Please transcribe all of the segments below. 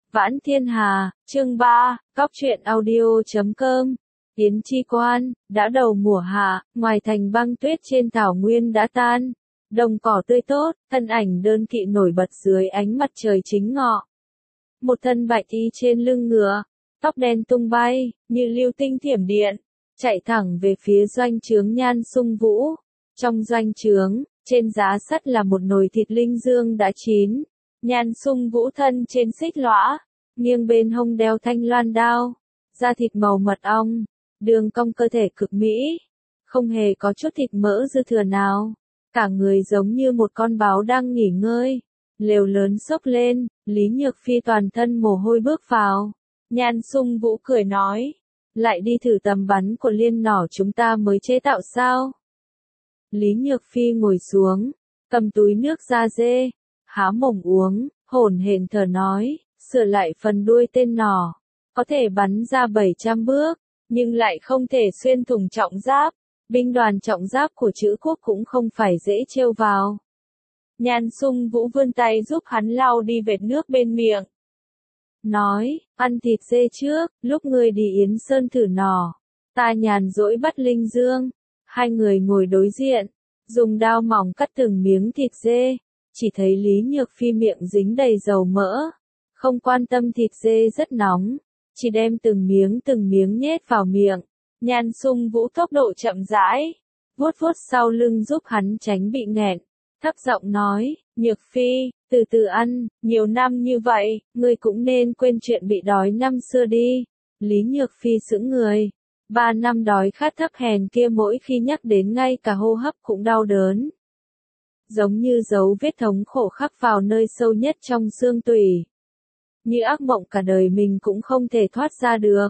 Vãn Thiên Hà, chương 3, Cóc truyện audio.com. Yến Chi Quan, đã đầu mùa hạ, ngoài thành băng tuyết trên thảo nguyên đã tan, đồng cỏ tươi tốt, thân ảnh đơn kỵ nổi bật dưới ánh mặt trời chính ngọ. Một thân bạch y trên lưng ngựa, tóc đen tung bay, như lưu tinh thiểm điện, chạy thẳng về phía doanh trướng Nhan Sung Vũ. Trong doanh trướng, trên giá sắt là một nồi thịt linh dương đã chín. Nhan Sung Vũ thân trên xích lõa, nghiêng bên hông đeo thanh loan đao, da thịt màu mật ong, đường cong cơ thể cực mỹ, không hề có chút thịt mỡ dư thừa nào, cả người giống như một con báo đang nghỉ ngơi. Lều lớn xốc lên, Lý Nhược Phi toàn thân mồ hôi bước vào. Nhan Sung Vũ cười nói, lại đi thử tầm bắn của liên nỏ chúng ta mới chế tạo sao? Lý Nhược Phi ngồi xuống, cầm túi nước da dê, há mồm uống, hổn hển thở nói, sửa lại phần đuôi tên nỏ, có thể bắn ra 700 bước, nhưng lại không thể xuyên thủng trọng giáp. Binh đoàn trọng giáp của chữ quốc cũng không phải dễ trêu vào. Nhan Sung Vũ vươn tay giúp hắn lau đi vệt nước bên miệng. Nói, ăn thịt dê trước, lúc ngươi đi Yến Sơn thử nỏ, ta nhàn rỗi bắt linh dương. Hai người ngồi đối diện, dùng dao mỏng cắt từng miếng thịt dê, chỉ thấy Lý Nhược Phi miệng dính đầy dầu mỡ, không quan tâm thịt dê rất nóng, chỉ đem từng miếng nhét vào miệng. Nhan Sung Vũ tốc độ chậm rãi, vuốt vuốt sau lưng giúp hắn tránh bị nghẹn, thấp giọng nói, Nhược Phi, từ từ ăn, nhiều năm như vậy, ngươi cũng nên quên chuyện bị đói năm xưa đi. Lý Nhược Phi sững người, 3 năm đói khát thấp hèn kia mỗi khi nhắc đến ngay cả hô hấp cũng đau đớn. Giống như dấu vết thống khổ khắc vào nơi sâu nhất trong xương tủy. Như ác mộng cả đời mình cũng không thể thoát ra được.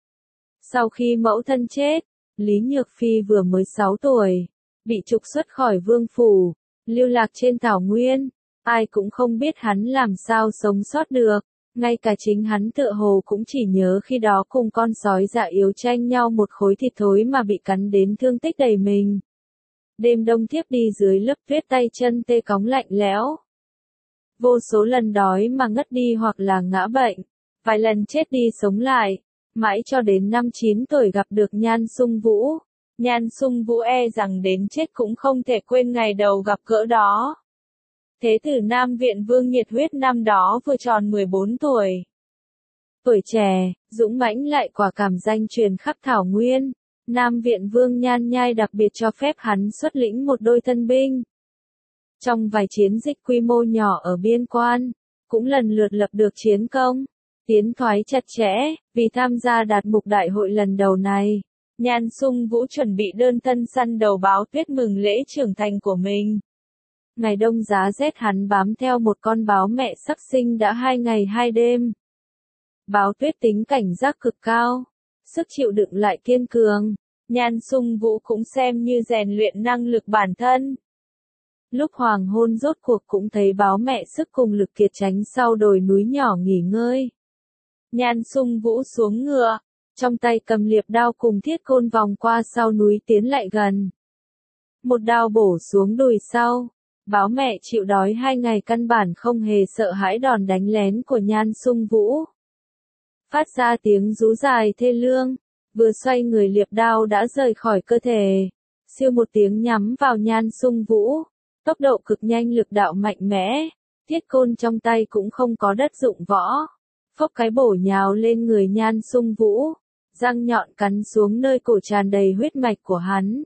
Sau khi mẫu thân chết, Lý Nhược Phi vừa mới 6 tuổi, bị trục xuất khỏi vương phủ, lưu lạc trên thảo nguyên, ai cũng không biết hắn làm sao sống sót được, ngay cả chính hắn tựa hồ cũng chỉ nhớ khi đó cùng con sói dạ yếu tranh nhau một khối thịt thối mà bị cắn đến thương tích đầy mình. Đêm đông thiếp đi dưới lớp tuyết tay chân tê cóng lạnh lẽo. Vô số lần đói mà ngất đi hoặc là ngã bệnh, vài lần chết đi sống lại. Mãi cho đến năm 9 tuổi gặp được Nhan Sung Vũ. Nhan Sung Vũ e rằng đến chết cũng không thể quên ngày đầu gặp gỡ đó. Thế tử Nam Viện Vương Nhiệt Huyết năm đó vừa tròn 14 tuổi. Tuổi trẻ, dũng mãnh lại quả cảm danh truyền khắp thảo nguyên. Nam Viện Vương Nhan Nhai đặc biệt cho phép hắn xuất lĩnh một đôi thân binh. Trong vài chiến dịch quy mô nhỏ ở biên quan, cũng lần lượt lập được chiến công. Tiến thoái chặt chẽ, vì tham gia đạt mục đại hội lần đầu này, Nhan Sung Vũ chuẩn bị đơn thân săn đầu báo tuyết mừng lễ trưởng thành của mình. Ngày đông giá rét hắn bám theo một con báo mẹ sắp sinh đã 2 ngày 2 đêm. Báo tuyết tính cảnh giác cực cao, sức chịu đựng lại kiên cường, Nhan Sung Vũ cũng xem như rèn luyện năng lực bản thân. Lúc hoàng hôn rốt cuộc cũng thấy báo mẹ sức cùng lực kiệt tránh sau đồi núi nhỏ nghỉ ngơi. Nhan Sung Vũ xuống ngựa, trong tay cầm liệp đao cùng thiết côn vòng qua sau núi tiến lại gần. Một đao bổ xuống đùi sau, báo mẹ chịu đói 2 ngày căn bản không hề sợ hãi đòn đánh lén của Nhan Sung Vũ. Phát ra tiếng rú dài thê lương, vừa xoay người liệp đao đã rời khỏi cơ thể, siêu một tiếng nhắm vào Nhan Sung Vũ, tốc độ cực nhanh lực đạo mạnh mẽ, thiết côn trong tay cũng không có đất dụng võ. Phốc cái bổ nhào lên người Nhan Sung Vũ, răng nhọn cắn xuống nơi cổ tràn đầy huyết mạch của hắn.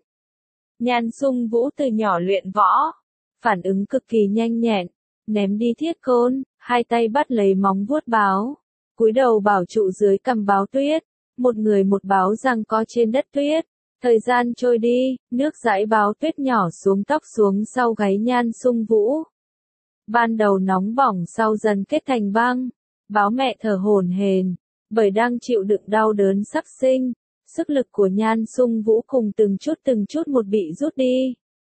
Nhan Sung Vũ từ nhỏ luyện võ, phản ứng cực kỳ nhanh nhẹn, ném đi thiết côn, hai tay bắt lấy móng vuốt báo, cúi đầu bảo trụ dưới cằm báo tuyết, một người một báo giằng co trên đất tuyết. Thời gian trôi đi, nước dãi báo tuyết nhỏ xuống tóc xuống sau gáy Nhan Sung Vũ. Ban đầu nóng bỏng sau dần kết thành băng. Báo mẹ thở hổn hển, bởi đang chịu đựng đau đớn sắp sinh, sức lực của Nhan Sung Vũ cùng từng chút một bị rút đi.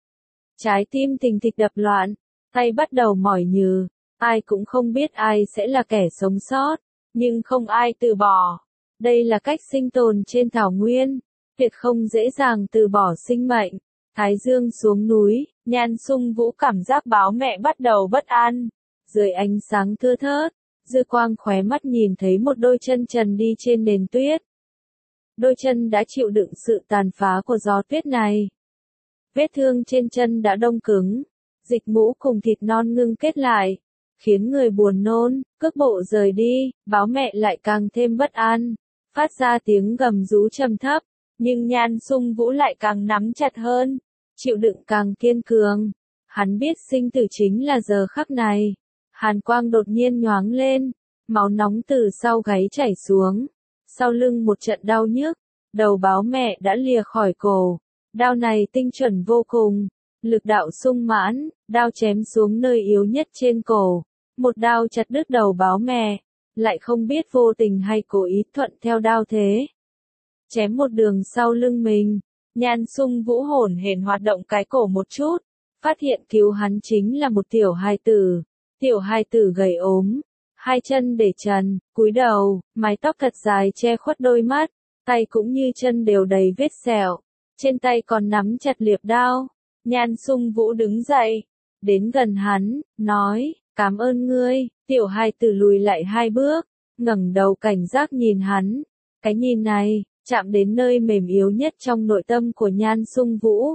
Trái tim thình thịch đập loạn, tay bắt đầu mỏi nhừ, ai cũng không biết ai sẽ là kẻ sống sót, nhưng không ai từ bỏ. Đây là cách sinh tồn trên thảo nguyên, tuyệt không dễ dàng từ bỏ sinh mệnh. Thái dương xuống núi, Nhan Sung Vũ cảm giác báo mẹ bắt đầu bất an. Dưới ánh sáng thưa thớt, dư quang khóe mắt nhìn thấy một đôi chân trần đi trên nền tuyết. Đôi chân đã chịu đựng sự tàn phá của gió tuyết này. Vết thương trên chân đã đông cứng, dịch mũ cùng thịt non ngưng kết lại, khiến người buồn nôn, cước bộ rời đi, báo mẹ lại càng thêm bất an, phát ra tiếng gầm rú trầm thấp, nhưng Nhan Sung Vũ lại càng nắm chặt hơn, chịu đựng càng kiên cường. Hắn biết sinh tử chính là giờ khắc này. Hàn quang đột nhiên nhoáng lên, máu nóng từ sau gáy chảy xuống, sau lưng một trận đau nhức, đầu báo mẹ đã lìa khỏi cổ. Đao này tinh chuẩn vô cùng, lực đạo sung mãn, đao chém xuống nơi yếu nhất trên cổ, một đao chặt đứt đầu báo mẹ, lại không biết vô tình hay cố ý thuận theo đao thế. Chém một đường sau lưng mình, Nhan Sung Vũ hổn hển hoạt động cái cổ một chút, phát hiện cứu hắn chính là một tiểu hài tử. Tiểu hài tử gầy ốm, hai chân để trần, cúi đầu, mái tóc thật dài che khuất đôi mắt, tay cũng như chân đều đầy vết sẹo, trên tay còn nắm chặt liệp đao. Nhan Sung Vũ đứng dậy, đến gần hắn, nói, cảm ơn ngươi. Tiểu hài tử lùi lại 2 bước, ngẩng đầu cảnh giác nhìn hắn, cái nhìn này, chạm đến nơi mềm yếu nhất trong nội tâm của Nhan Sung Vũ.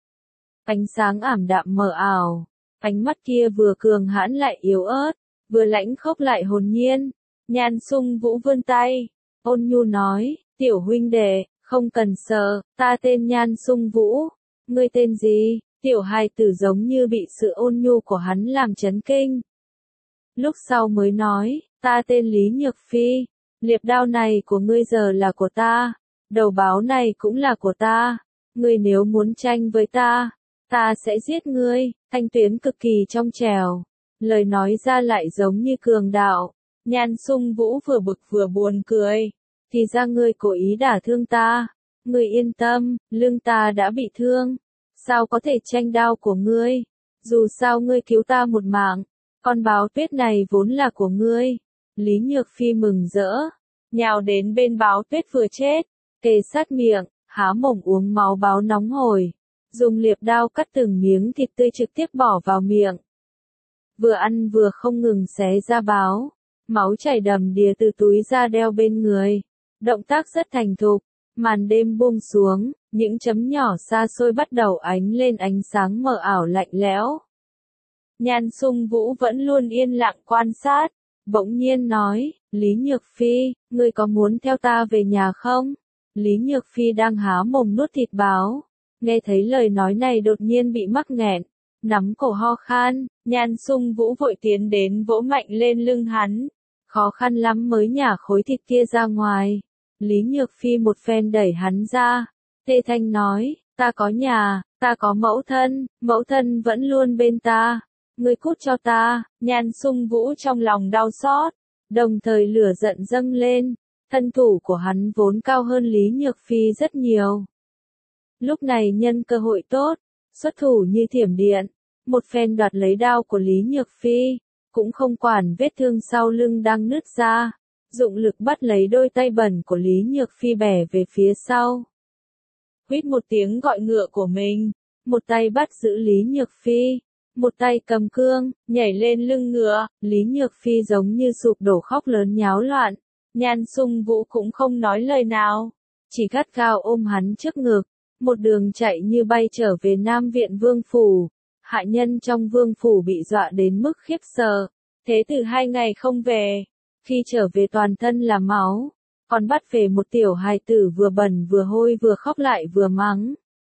Ánh sáng ảm đạm mờ ảo. Ánh mắt kia vừa cường hãn lại yếu ớt, vừa lãnh khốc lại hồn nhiên. Nhan Sung Vũ vươn tay, ôn nhu nói, tiểu huynh đệ, không cần sợ, ta tên Nhan Sung Vũ. Ngươi tên gì? Tiểu hài tử giống như bị sự ôn nhu của hắn làm chấn kinh. Lúc sau mới nói, ta tên Lý Nhược Phi, liệp đao này của ngươi giờ là của ta, đầu báo này cũng là của ta, ngươi nếu muốn tranh với ta sẽ giết ngươi. Thanh tuyến cực kỳ trong trẻo, lời nói ra lại giống như cường đạo. Nhan Sung Vũ vừa bực vừa buồn cười, thì ra ngươi cố ý đả thương ta, ngươi yên tâm, lưng ta đã bị thương, sao có thể tranh đao của ngươi, dù sao ngươi cứu ta một mạng, con báo tuyết này vốn là của ngươi. Lý Nhược Phi mừng rỡ, nhào đến bên báo tuyết vừa chết, kề sát miệng, há mồm uống máu báo nóng hổi. Dùng liệp đao cắt từng miếng thịt tươi trực tiếp bỏ vào miệng. Vừa ăn vừa không ngừng xé ra báo, máu chảy đầm đìa từ túi ra đeo bên người. Động tác rất thành thục, màn đêm buông xuống, những chấm nhỏ xa xôi bắt đầu ánh lên ánh sáng mờ ảo lạnh lẽo. Nhan Sung Vũ vẫn luôn yên lặng quan sát, bỗng nhiên nói, Lý Nhược Phi, ngươi có muốn theo ta về nhà không? Lý Nhược Phi đang há mồm nuốt thịt báo. Nghe thấy lời nói này đột nhiên bị mắc nghẹn, nắm cổ ho khan, Nhan Sung Vũ vội tiến đến vỗ mạnh lên lưng hắn, khó khăn lắm mới nhả khối thịt kia ra ngoài. Lý Nhược Phi một phen đẩy hắn ra, tê thanh nói, ta có nhà, ta có mẫu thân vẫn luôn bên ta, ngươi cút cho ta. Nhan Sung Vũ trong lòng đau xót, đồng thời lửa giận dâng lên, thân thủ của hắn vốn cao hơn Lý Nhược Phi rất nhiều. Lúc này nhân cơ hội tốt, xuất thủ như thiểm điện, một phen đoạt lấy đao của Lý Nhược Phi, cũng không quản vết thương sau lưng đang nứt ra, dụng lực bắt lấy đôi tay bẩn của Lý Nhược Phi bẻ về phía sau. Huýt một tiếng gọi ngựa của mình, một tay bắt giữ Lý Nhược Phi, một tay cầm cương, nhảy lên lưng ngựa. Lý Nhược Phi giống như sụp đổ khóc lớn nháo loạn, Nhan Sung Vũ cũng không nói lời nào, chỉ gắt gao ôm hắn trước ngực. Một đường chạy như bay trở về Nam Viện Vương Phủ, hạ nhân trong Vương Phủ bị dọa đến mức khiếp sợ, thế từ 2 ngày không về, khi trở về toàn thân là máu, còn bắt về một tiểu hài tử vừa bẩn vừa hôi vừa khóc lại vừa mắng.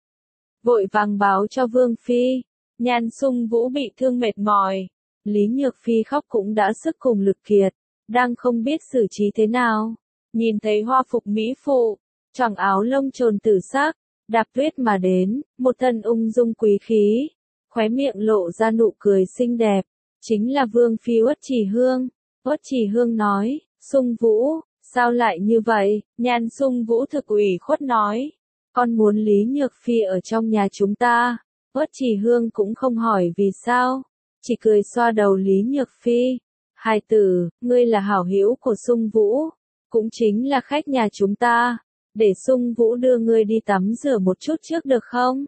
Vội vàng báo cho Vương Phi, Nhan Sung Vũ bị thương mệt mỏi, Lý Nhược Phi khóc cũng đã sức cùng lực kiệt, đang không biết xử trí thế nào, nhìn thấy hoa phục mỹ phụ, choàng áo lông trồn tử sắc, đạp tuyết mà đến, một thân ung dung quý khí, khóe miệng lộ ra nụ cười xinh đẹp, chính là Vương Phi Uất Chỉ Hương. Uất Chỉ Hương nói, Sung Vũ, sao lại như vậy? Nhan Sung Vũ thực ủy khuất nói, con muốn Lý Nhược Phi ở trong nhà chúng ta. Uất Chỉ Hương cũng không hỏi vì sao, chỉ cười xoa đầu Lý Nhược Phi. Hài tử, ngươi là hảo hữu của Sung Vũ, cũng chính là khách nhà chúng ta. Để Sung Vũ đưa ngươi đi tắm rửa một chút trước được không?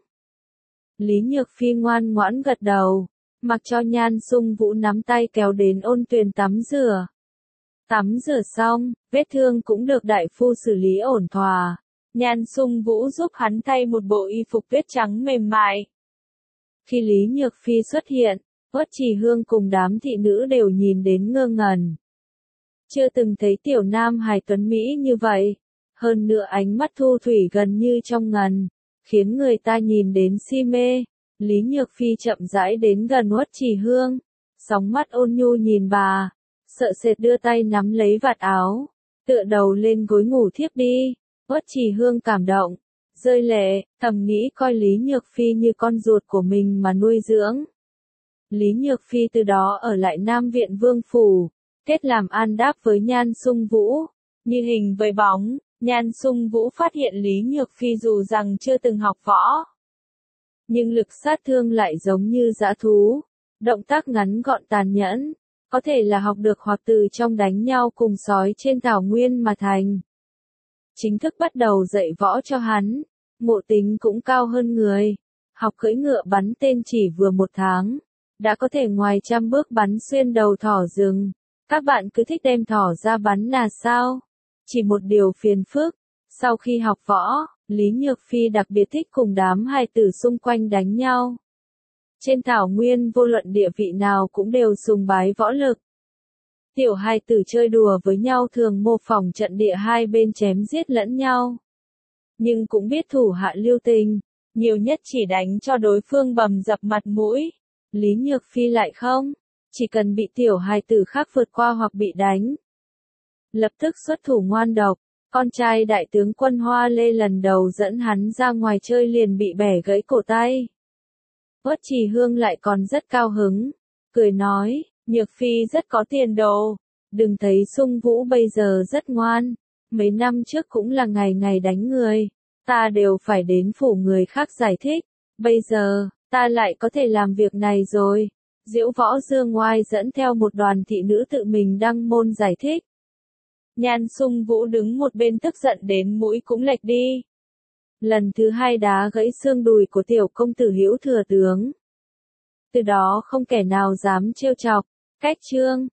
Lý Nhược Phi ngoan ngoãn gật đầu, mặc cho Nhan Sung Vũ nắm tay kéo đến ôn tuyền tắm rửa. Tắm rửa xong, vết thương cũng được đại phu xử lý ổn thỏa. Nhan Sung Vũ giúp hắn thay một bộ y phục tuyết trắng mềm mại. Khi Lý Nhược Phi xuất hiện, Uất Trì Hương cùng đám thị nữ đều nhìn đến ngơ ngẩn. Chưa từng thấy tiểu nam hài tuấn Mỹ như vậy. Hơn nữa ánh mắt thu thủy gần như trong ngần, khiến người ta nhìn đến si mê. Lý Nhược Phi chậm rãi đến gần Uất Trì Hương, sóng mắt ôn nhu nhìn bà, sợ sệt đưa tay nắm lấy vạt áo, tựa đầu lên gối ngủ thiếp đi. Uất Trì Hương cảm động, rơi lệ, thầm nghĩ coi Lý Nhược Phi như con ruột của mình mà nuôi dưỡng. Lý Nhược Phi từ đó ở lại Nam Viện Vương Phủ, kết làm an đáp với Nhan Sung Vũ. Như hình với bóng, Nhan Sung Vũ phát hiện Lý Nhược Phi dù rằng chưa từng học võ, nhưng lực sát thương lại giống như dã thú, động tác ngắn gọn tàn nhẫn, có thể là học được hoặc từ trong đánh nhau cùng sói trên thảo nguyên mà thành. Chính thức bắt đầu dạy võ cho hắn, ngộ tính cũng cao hơn người, học cưỡi ngựa bắn tên chỉ vừa 1 tháng, đã có thể ngoài trăm bước bắn xuyên đầu thỏ rừng. Các bạn cứ thích đem thỏ ra bắn là sao? Chỉ một điều phiền phức, sau khi học võ, Lý Nhược Phi đặc biệt thích cùng đám hài tử xung quanh đánh nhau. Trên thảo nguyên vô luận địa vị nào cũng đều sùng bái võ lực. Tiểu hài tử chơi đùa với nhau thường mô phỏng trận địa hai bên chém giết lẫn nhau. Nhưng cũng biết thủ hạ lưu tình, nhiều nhất chỉ đánh cho đối phương bầm dập mặt mũi. Lý Nhược Phi lại không, chỉ cần bị tiểu hài tử khác vượt qua hoặc bị đánh, lập tức xuất thủ ngoan độc. Con trai đại tướng quân Hoa Lê lần đầu dẫn hắn ra ngoài chơi liền bị bẻ gãy cổ tay. Uất Trì Hương lại còn rất cao hứng, cười nói, Nhược Phi rất có tiền đồ, đừng thấy Sung Vũ bây giờ rất ngoan, mấy năm trước cũng là ngày ngày đánh người, ta đều phải đến phủ người khác giải thích, bây giờ, ta lại có thể làm việc này rồi. Diễu Võ Dương Oai dẫn theo một đoàn thị nữ tự mình đăng môn giải thích. Nhan Sung Vũ đứng một bên tức giận đến mũi cũng lệch đi. Lần thứ 2 đá gãy xương đùi của tiểu công tử Hữu thừa tướng. Từ đó không kẻ nào dám trêu chọc. Cách chương